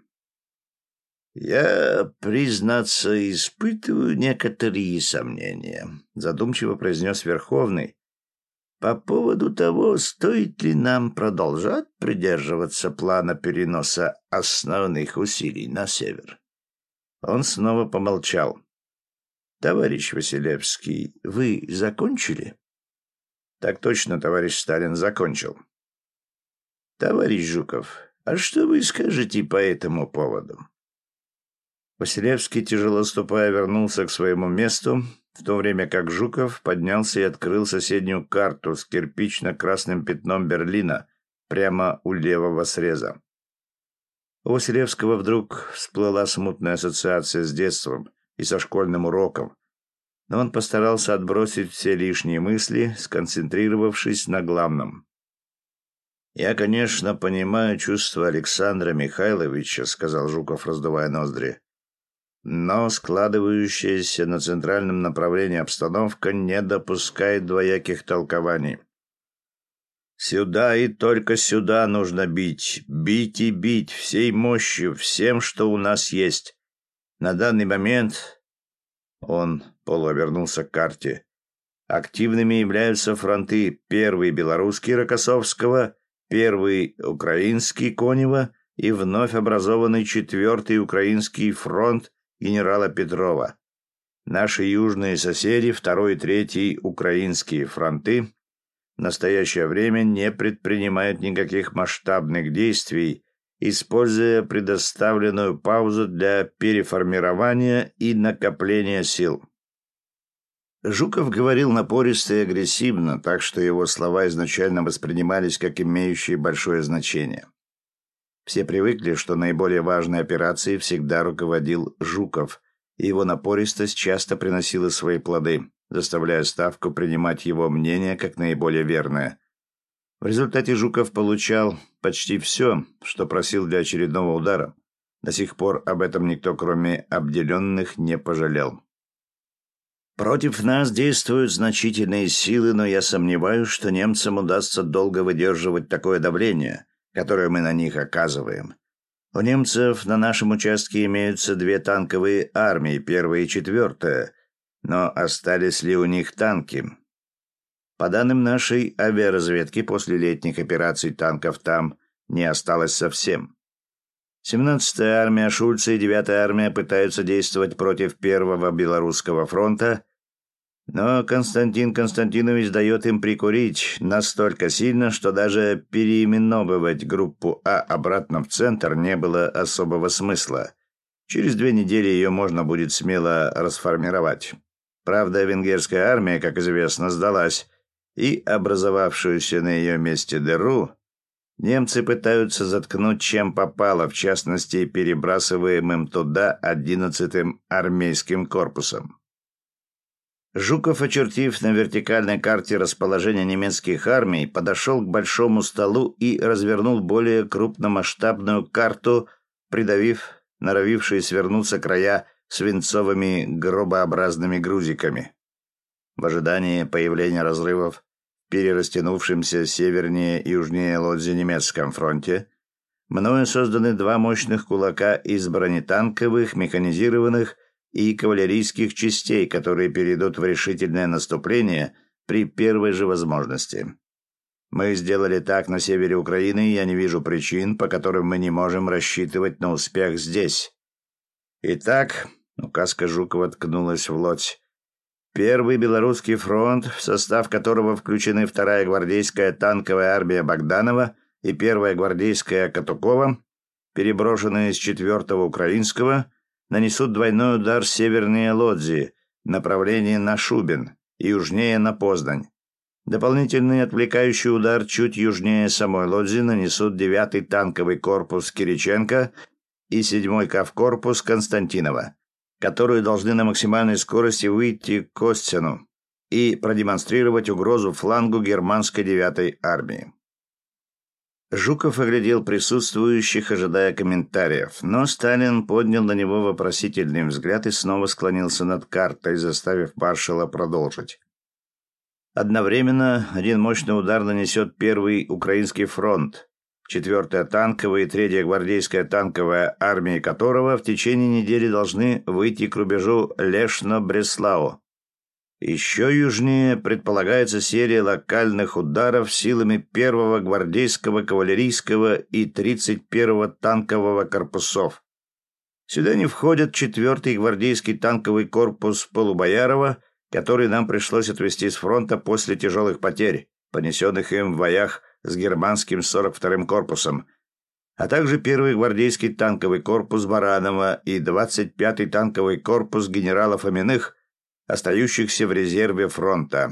«Я, признаться, испытываю некоторые сомнения», — задумчиво произнес Верховный, «по поводу того, стоит ли нам продолжать придерживаться плана переноса основных усилий на север». Он снова помолчал. «Товарищ Василевский, вы закончили?» «Так точно, товарищ Сталин, закончил». «Товарищ Жуков, а что вы скажете по этому поводу?» Василевский, тяжело ступая, вернулся к своему месту, в то время как Жуков поднялся и открыл соседнюю карту с кирпично-красным пятном Берлина прямо у левого среза. У Василевского вдруг всплыла смутная ассоциация с детством и со школьным уроком, но он постарался отбросить все лишние мысли, сконцентрировавшись на главном. «Я, конечно, понимаю чувства Александра Михайловича», — сказал Жуков, раздувая ноздри, «но складывающаяся на центральном направлении обстановка не допускает двояких толкований. Сюда и только сюда нужно бить, бить и бить всей мощью, всем, что у нас есть. На данный момент он полуобернулся к карте. Активными являются фронты первый белорусский Рокоссовского, первый украинский Конева и вновь образованный четвертый украинский фронт генерала Петрова. Наши южные соседи, второй и третий украинские фронты, в настоящее время не предпринимают никаких масштабных действий, используя предоставленную паузу для переформирования и накопления сил. Жуков говорил напористо и агрессивно, так что его слова изначально воспринимались как имеющие большое значение. Все привыкли, что наиболее важной операцией всегда руководил Жуков, и его напористость часто приносила свои плоды, заставляя Ставку принимать его мнение как наиболее верное. В результате Жуков получал почти все, что просил для очередного удара. До сих пор об этом никто, кроме обделенных, не пожалел. Против нас действуют значительные силы, но я сомневаюсь, что немцам удастся долго выдерживать такое давление, которое мы на них оказываем. У немцев на нашем участке имеются две танковые армии, первая и четвертая, но остались ли у них танки? По данным нашей авиаразведки, после летних операций танков там не осталось совсем. семнадцатая армия Шульца и девятая армия пытаются действовать против первого Белорусского фронта, но Константин Константинович дает им прикурить настолько сильно, что даже переименовывать группу А обратно в центр не было особого смысла. Через две недели ее можно будет смело расформировать. Правда, венгерская армия, как известно, сдалась, и образовавшуюся на ее месте дыру немцы пытаются заткнуть чем попало, в частности, перебрасываемым туда одиннадцатым армейским корпусом. Жуков, очертив на вертикальной карте расположение немецких армий, подошел к большому столу и развернул более крупномасштабную карту, придавив норовившие свернуться края свинцовыми гробообразными грузиками. В ожидании появления разрывов в перерастянувшемся севернее и южнее Лодзи немецком фронте мною созданы два мощных кулака из бронетанковых, механизированных и кавалерийских частей, которые перейдут в решительное наступление при первой же возможности. Мы сделали так на севере Украины, и я не вижу причин, по которым мы не можем рассчитывать на успех здесь. Итак, указка Жукова ткнулась в лодь. Первый Белорусский фронт, в состав которого включены вторая гвардейская танковая армия Богданова и первая гвардейская Катукова, переброшенные из четвертого Украинского, нанесут двойной удар севернее Лодзи, направление на Шубин, и южнее на Познань. Дополнительный отвлекающий удар чуть южнее самой Лодзи нанесут девятый танковый корпус Кириченко и седьмой кавкорпус Константинова, которые должны на максимальной скорости выйти к Костину и продемонстрировать угрозу флангу германской девятой армии. Жуков оглядел присутствующих, ожидая комментариев, но Сталин поднял на него вопросительный взгляд и снова склонился над картой, заставив маршала продолжить. Одновременно один мощный удар нанесет первый Украинский фронт, четвертая танковая и третья гвардейская танковая армии которого в течение недели должны выйти к рубежу Лешно-Бреслау. Еще южнее предполагается серия локальных ударов силами первого гвардейского кавалерийского и тридцать первого танкового корпусов. Сюда не входят четвертый гвардейский танковый корпус Полубоярова, который нам пришлось отвести с фронта после тяжелых потерь, понесенных им в боях с германским сорок вторым корпусом, а также первый гвардейский танковый корпус Баранова и двадцать пятый танковый корпус генерала Фоминых, остающихся в резерве фронта.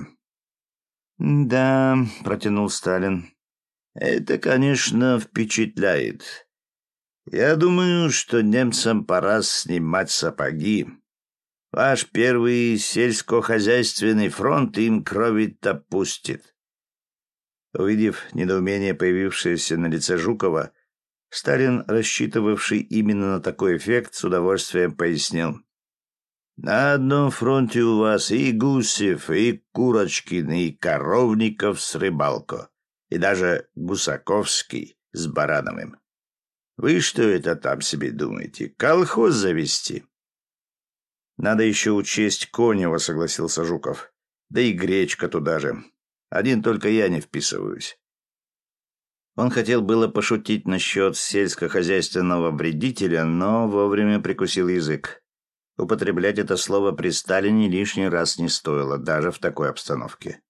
«Да», — протянул Сталин, — «это, конечно, впечатляет. Я думаю, что немцам пора снимать сапоги. Ваш первый сельскохозяйственный фронт им крови-то пустит». Увидев недоумение, появившееся на лице Жукова, Сталин, рассчитывавший именно на такой эффект, с удовольствием пояснил. «На одном фронте у вас и Гусев, и Курочкин, и Коровников с Рыбалко. И даже Гусаковский с Барановым. Вы что это там себе думаете? Колхоз завести?» «Надо еще учесть Конева», — согласился Жуков. «Да и Гречка туда же. Один только я не вписываюсь». Он хотел было пошутить насчет сельскохозяйственного вредителя, но вовремя прикусил язык. Употреблять это слово при Сталине лишний раз не стоило, даже в такой обстановке.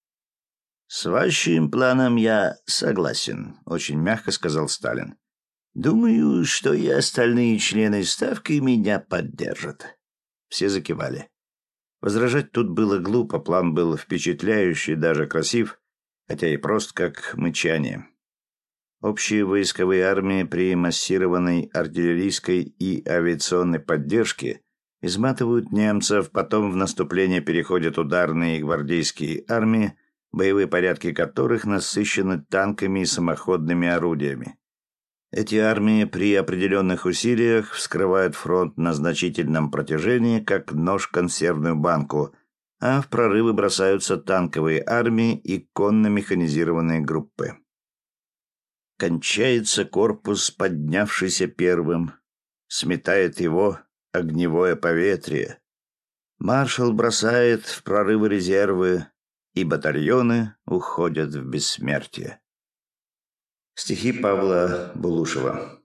«С вашим планом я согласен», — очень мягко сказал Сталин. «Думаю, что и остальные члены Ставки меня поддержат». Все закивали. Возражать тут было глупо, план был впечатляющий, даже красив, хотя и прост, как мычание. Общие войсковые армии при массированной артиллерийской и авиационной поддержке изматывают немцев, потом в наступление переходят ударные и гвардейские армии, боевые порядки которых насыщены танками и самоходными орудиями. Эти армии при определенных усилиях вскрывают фронт на значительном протяжении, как нож консервную банку, а в прорывы бросаются танковые армии и конно-механизированные группы. Кончается корпус, поднявшийся первым, сметает его огневое поветрие. Маршал бросает в прорывы резервы, и батальоны уходят в бессмертие. Стихи Павла Булушева.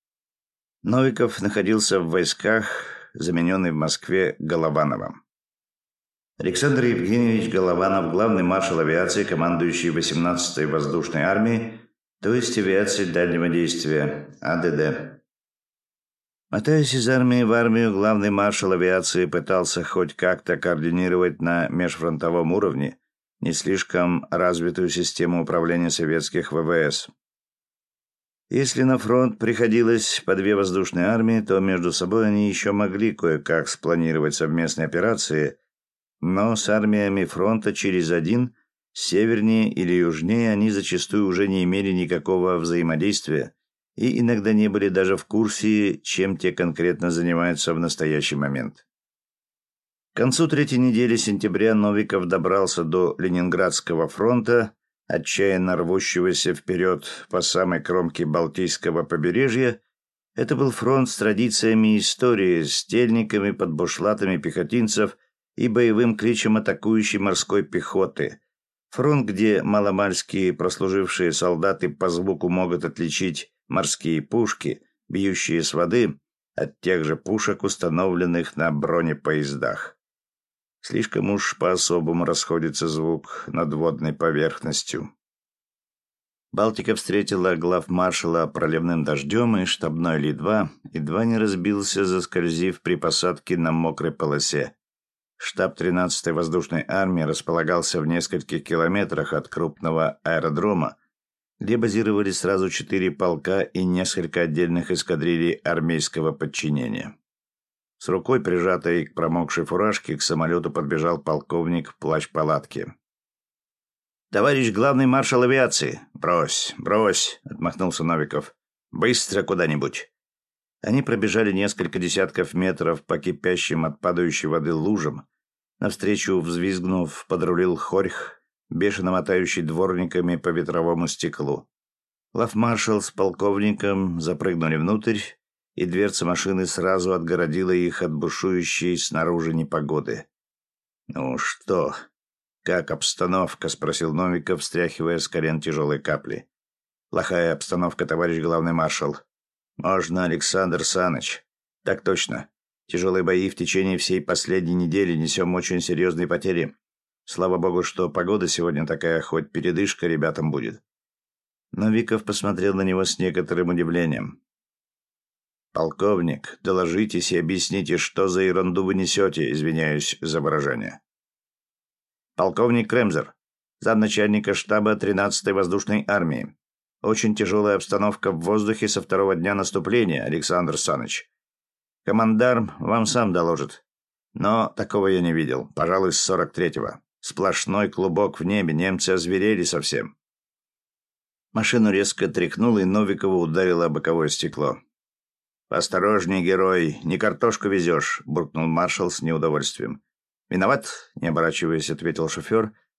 Новиков находился в войсках, замененный в Москве Головановым. Александр Евгеньевич Голованов, главный маршал авиации, командующий восемнадцатой воздушной армией, то есть авиацией дальнего действия, А Д Д. Мотаясь из армии в армию, главный маршал авиации пытался хоть как-то координировать на межфронтовом уровне не слишком развитую систему управления советских В В С. Если на фронт приходилось по две воздушные армии, то между собой они еще могли кое-как спланировать совместные операции, но с армиями фронта через один, севернее или южнее, они зачастую уже не имели никакого взаимодействия и иногда не были даже в курсе, чем те конкретно занимаются в настоящий момент. К концу третьей недели сентября Новиков добрался до Ленинградского фронта, отчаянно рвущегося вперед по самой кромке Балтийского побережья. Это был фронт с традициями истории, с тельниками под бушлатами пехотинцев и боевым кличем атакующей морской пехоты. Фронт, где маломальские прослужившие солдаты по звуку могут отличить морские пушки, бьющие с воды, от тех же пушек, установленных на бронепоездах. Слишком уж по-особому расходится звук над водной поверхностью. Балтика встретила главмаршала проливным дождем, и штабной Ли-два едва не разбился, заскользив при посадке на мокрой полосе. Штаб тринадцатой воздушной армии располагался в нескольких километрах от крупного аэродрома, где базировались сразу четыре полка и несколько отдельных эскадрилий армейского подчинения. С рукой, прижатой к промокшей фуражке, к самолету подбежал полковник в плащ-палатке. «Товарищ главный маршал авиации!» «Брось, брось!» — отмахнулся Новиков. «Быстро куда-нибудь!» Они пробежали несколько десятков метров по кипящим от падающей воды лужам. Навстречу, взвизгнув, подрулил хорьх, бешено мотающий дворниками по ветровому стеклу. Лавмаршал с полковником запрыгнули внутрь, и дверца машины сразу отгородила их от бушующей снаружи непогоды. «Ну что, как обстановка?» — спросил Новиков, встряхивая с колен тяжелые капли. «Плохая обстановка, товарищ главный маршал». «Можно, Александр Саныч». «Так точно. Тяжелые бои в течение всей последней недели, несем очень серьезные потери. Слава богу, что погода сегодня такая, хоть передышка ребятам будет». Новиков посмотрел на него с некоторым удивлением. «Полковник, доложитесь и объясните, что за ерунду вы несете, извиняюсь за выражение». «Полковник Кремзер, замначальника штаба тринадцатой воздушной армии. Очень тяжелая обстановка в воздухе со второго дня наступления, Александр Саныч. Командарм вам сам доложит. Но такого я не видел, пожалуй, с сорок третьего. Сплошной клубок в небе, немцы озверели совсем». Машину резко тряхнуло, и Новикова ударило боковое стекло. «Осторожней, герой, не картошку везешь», — буркнул маршал с неудовольствием. «Виноват», — не оборачиваясь, ответил шофер,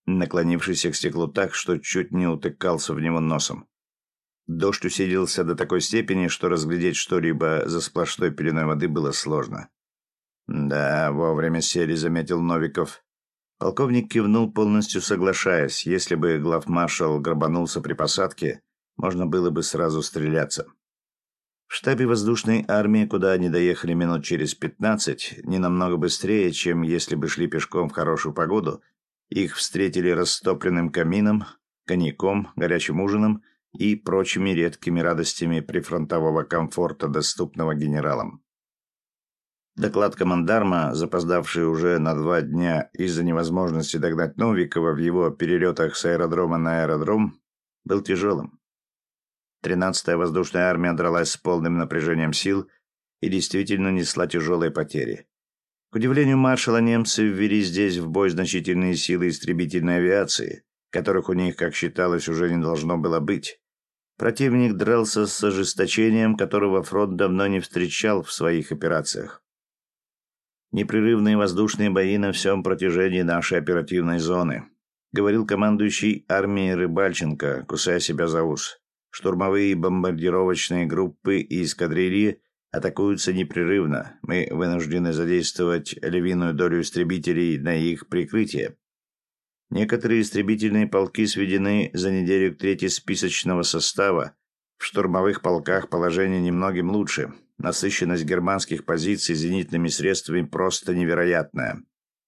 наклонившийся к стеклу так, что чуть не утыкался в него носом. Дождь усилился до такой степени, что разглядеть что-либо за сплошной пеленой воды было сложно. «Да, вовремя сели», — заметил Новиков. Полковник кивнул, полностью соглашаясь. Если бы главмаршал грабанулся при посадке, можно было бы сразу стреляться. В штабе воздушной армии, куда они доехали минут через пятнадцать, не намного быстрее, чем если бы шли пешком в хорошую погоду, их встретили растопленным камином, коньяком, горячим ужином и прочими редкими радостями прифронтового комфорта, доступного генералам. Доклад командарма, запоздавший уже на два дня из-за невозможности догнать Новикова в его перелетах с аэродрома на аэродром, был тяжелым. тринадцатая воздушная армия дралась с полным напряжением сил и действительно несла тяжелые потери. К удивлению маршала, немцы ввели здесь в бой значительные силы истребительной авиации, которых у них, как считалось, уже не должно было быть. Противник дрался с ожесточением, которого фронт давно не встречал в своих операциях. «Непрерывные воздушные бои на всем протяжении нашей оперативной зоны», — говорил командующий армией Рыбальченко, кусая себя за ус. «Штурмовые и бомбардировочные группы и эскадрильи атакуются непрерывно. Мы вынуждены задействовать львиную долю истребителей на их прикрытие. Некоторые истребительные полки сведены за неделю к трети списочного состава. В штурмовых полках положение немногим лучше. Насыщенность германских позиций зенитными средствами просто невероятная».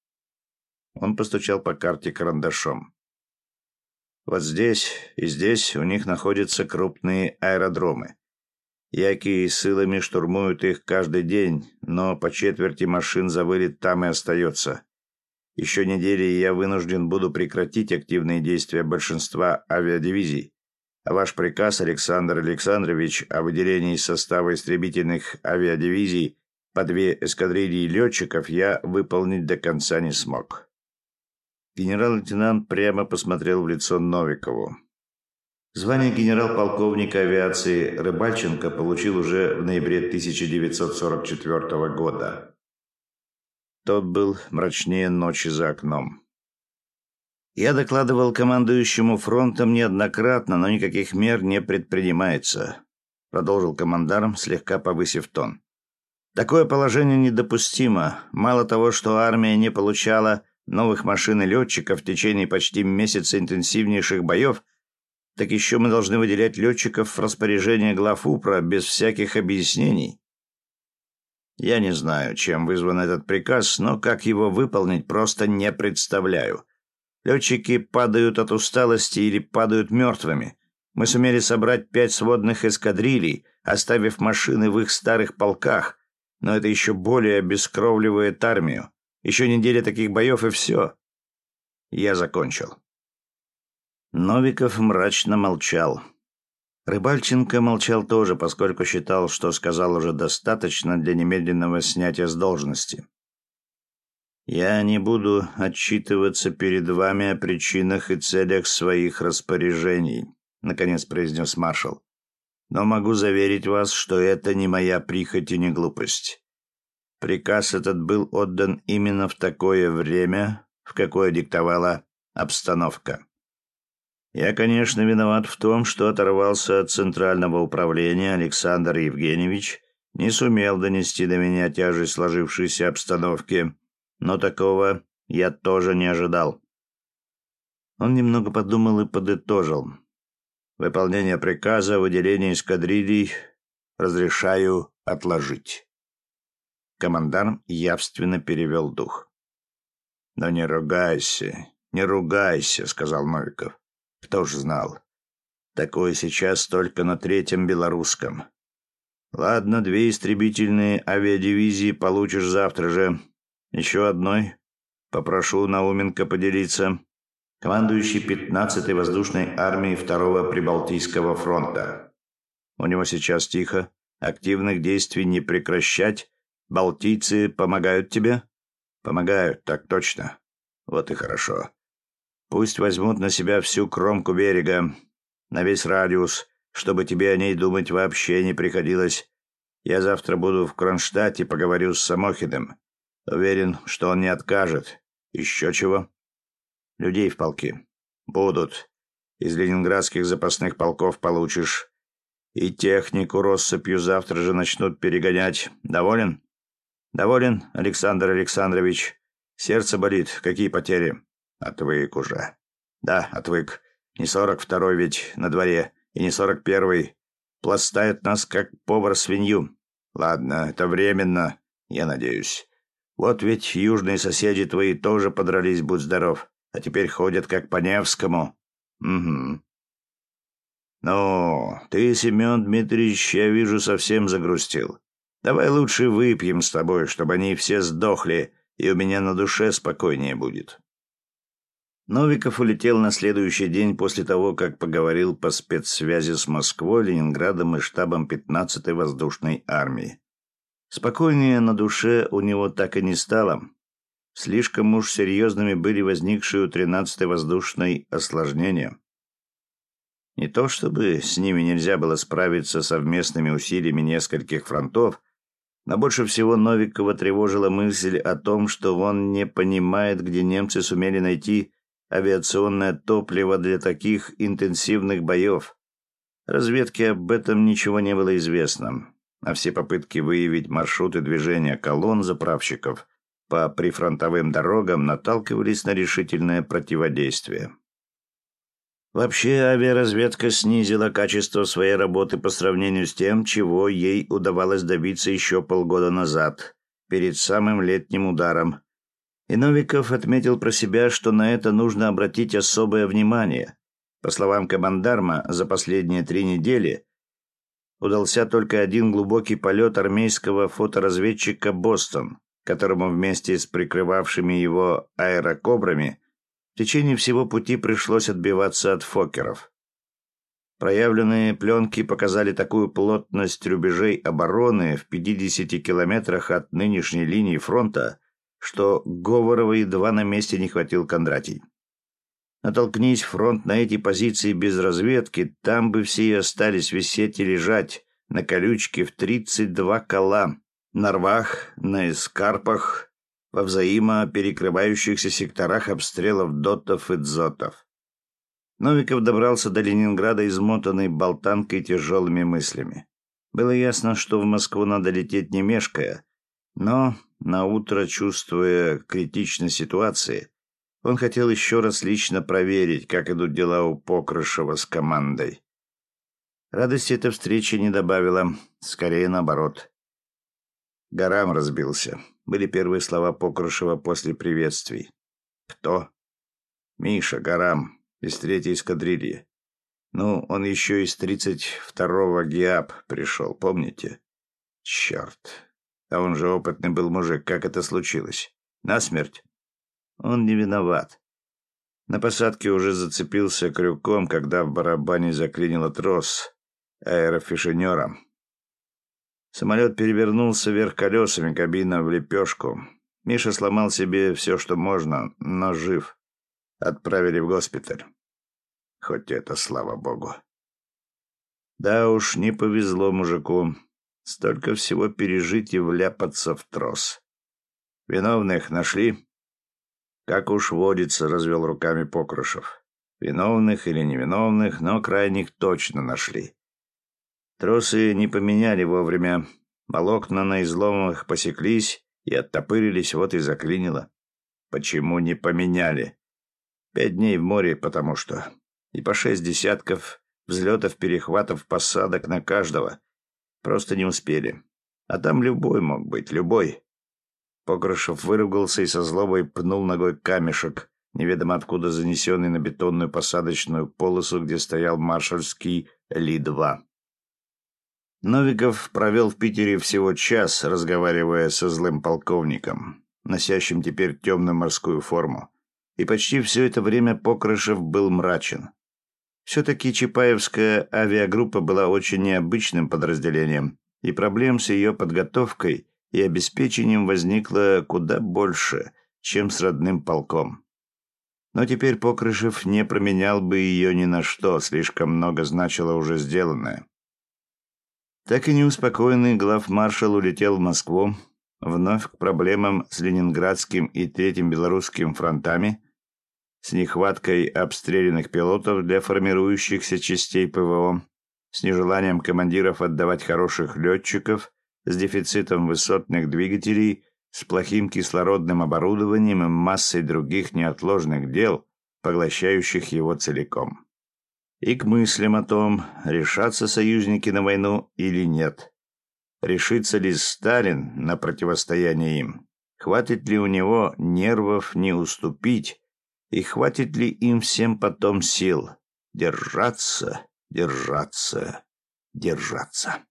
Он постучал по карте карандашом. «Вот здесь и здесь у них находятся крупные аэродромы. Яки и сылами штурмуют их каждый день, но по четверти машин за вылет там и остается. Еще недели, и я вынужден буду прекратить активные действия большинства авиадивизий. А ваш приказ, Александр Александрович, о выделении из состава истребительных авиадивизий по две эскадрильи летчиков я выполнить до конца не смог». Генерал-лейтенант прямо посмотрел в лицо Новикову. Звание генерал-полковника авиации Рыбальченко получил уже в ноябре тысяча девятьсот сорок четвёртого года. Тот был мрачнее ночи за окном. «Я докладывал командующему фронтом неоднократно, но никаких мер не предпринимается», — продолжил командарм, слегка повысив тон. «Такое положение недопустимо. Мало того, что армия не получала новых машин и летчиков в течение почти месяца интенсивнейших боев, так еще мы должны выделять летчиков в распоряжение главупра без всяких объяснений. Я не знаю, чем вызван этот приказ, но как его выполнить, просто не представляю. Летчики падают от усталости или падают мертвыми. Мы сумели собрать пять сводных эскадрилей, оставив машины в их старых полках, но это еще более обескровливает армию. Еще неделя таких боев, и все. Я закончил». Новиков мрачно молчал. Рыбальченко молчал тоже, поскольку считал, что сказал уже достаточно для немедленного снятия с должности. «Я не буду отчитываться перед вами о причинах и целях своих распоряжений», — наконец произнес маршал. «Но могу заверить вас, что это не моя прихоть и не глупость. Приказ этот был отдан именно в такое время, в какое диктовала обстановка. Я, конечно, виноват в том, что оторвался от центрального управления. Александр Евгеньевич не сумел донести до меня тяжесть сложившейся обстановки, но такого я тоже не ожидал». Он немного подумал и подытожил. «Выполнение приказа о выделении эскадрилий разрешаю отложить». Командарм явственно перевел дух. «Да не ругайся, не ругайся», — сказал Новиков. «Кто ж знал? Такое сейчас только на третьем белорусском. Ладно, две истребительные авиадивизии получишь завтра же. Еще одной попрошу Науменко поделиться. Командующий пятнадцатой воздушной армией второго Прибалтийского фронта. У него сейчас тихо, активных действий не прекращать. Балтийцы помогают тебе?» «Помогают, так точно. Вот и хорошо. Пусть возьмут на себя всю кромку берега, на весь радиус, чтобы тебе о ней думать вообще не приходилось. Я завтра буду в Кронштадте, поговорю с Самохиным. Уверен, что он не откажет. Еще чего?» людей в полки. Будут. Из ленинградских запасных полков получишь. И технику россыпью завтра же начнут перегонять. Доволен? Доволен, Александр Александрович. Сердце болит. Какие потери? Отвык уже. Да, отвык. Не сорок второй ведь на дворе, и не сорок первый. Пластает нас, как повар свинью. Ладно, это временно, я надеюсь. Вот ведь южные соседи твои тоже подрались, будь здоров, а теперь ходят как по Невскому. Угу. Ну, ты, Семен Дмитриевич, я вижу, совсем загрустил. Давай лучше выпьем с тобой, чтобы они все сдохли, и у меня на душе спокойнее будет. Новиков улетел на следующий день после того, как поговорил по спецсвязи с Москвой, Ленинградом и штабом пятнадцатой воздушной армии. Спокойнее на душе у него так и не стало. Слишком уж серьезными были возникшие у тринадцатой воздушной осложнения. Не то чтобы с ними нельзя было справиться совместными усилиями нескольких фронтов, но больше всего Новикова тревожила мысль о том, что он не понимает, где немцы сумели найти авиационное топливо для таких интенсивных боев. Разведке об этом ничего не было известно, а все попытки выявить маршруты движения колонн заправщиков по прифронтовым дорогам наталкивались на решительное противодействие. Вообще, авиаразведка снизила качество своей работы по сравнению с тем, чего ей удавалось добиться еще полгода назад, перед самым летним ударом. И Новиков отметил про себя, что на это нужно обратить особое внимание. По словам командарма, за последние три недели удался только один глубокий полет армейского фоторазведчика «Бостон», которому вместе с прикрывавшими его аэрокобрами в течение всего пути пришлось отбиваться от фоккеров. Проявленные пленки показали такую плотность рубежей обороны в пятидесяти километрах от нынешней линии фронта, что Говорова едва на месте не хватил Кондратий. Натолкнись фронт на эти позиции без разведки, там бы все и остались висеть и лежать на колючке в тридцать два кола, на рвах, на эскарпах, во взаимоперекрывающихся секторах обстрелов дотов и дзотов. Новиков добрался до Ленинграда измотанный болтанкой и тяжелыми мыслями. Было ясно, что в Москву надо лететь не мешкая, но наутро, чувствуя критичность ситуации, он хотел еще раз лично проверить, как идут дела у Покрышева с командой. Радости эта встреча не добавила, скорее наоборот. Горам разбился. Были первые слова Покрышева после приветствий. Кто? Миша Горам, из третьей эскадрильи. Ну, он еще из тридцать второго ГИАП пришел, помните? Черт. А он же опытный был мужик. Как это случилось? Насмерть? Он не виноват. На посадке уже зацепился крюком, когда в барабане заклинило трос аэрофишенера. Самолет перевернулся вверх колесами, кабина в лепешку. Миша сломал себе все, что можно, но жив. Отправили в госпиталь. Хоть это, слава богу. Да уж, не повезло мужику. Столько всего пережить и вляпаться в трос. Виновных нашли? Как уж водится, развел руками Покрышев. Виновных или невиновных, но крайних точно нашли. Тросы не поменяли вовремя. Волокна на изломах посеклись и оттопырились, вот и заклинило. Почему не поменяли? Пять дней в море, потому что. И по шесть десятков взлетов, перехватов, посадок на каждого. Просто не успели. А там любой мог быть, любой. Покрышев выругался и со злобой пнул ногой камешек, неведомо откуда занесенный на бетонную посадочную полосу, где стоял маршальский Ли два. Новиков провел в Питере всего час, разговаривая со злым полковником, носящим теперь темную морскую форму. И почти все это время Покрышев был мрачен. Все-таки Чапаевская авиагруппа была очень необычным подразделением, и проблем с ее подготовкой и обеспечением возникло куда больше, чем с родным полком. Но теперь Покрышев не променял бы ее ни на что, слишком много значило уже сделанное. Так и неуспокоенный главмаршал улетел в Москву, вновь к проблемам с Ленинградским и Третьим Белорусским фронтами, с нехваткой обстрелянных пилотов для формирующихся частей ПВО, с нежеланием командиров отдавать хороших летчиков, с дефицитом высотных двигателей, с плохим кислородным оборудованием и массой других неотложных дел, поглощающих его целиком. И к мыслям о том, решатся союзники на войну или нет. Решится ли Сталин на противостояние им? Хватит ли у него нервов не уступить? И хватит ли им всем потом сил держаться, держаться, держаться?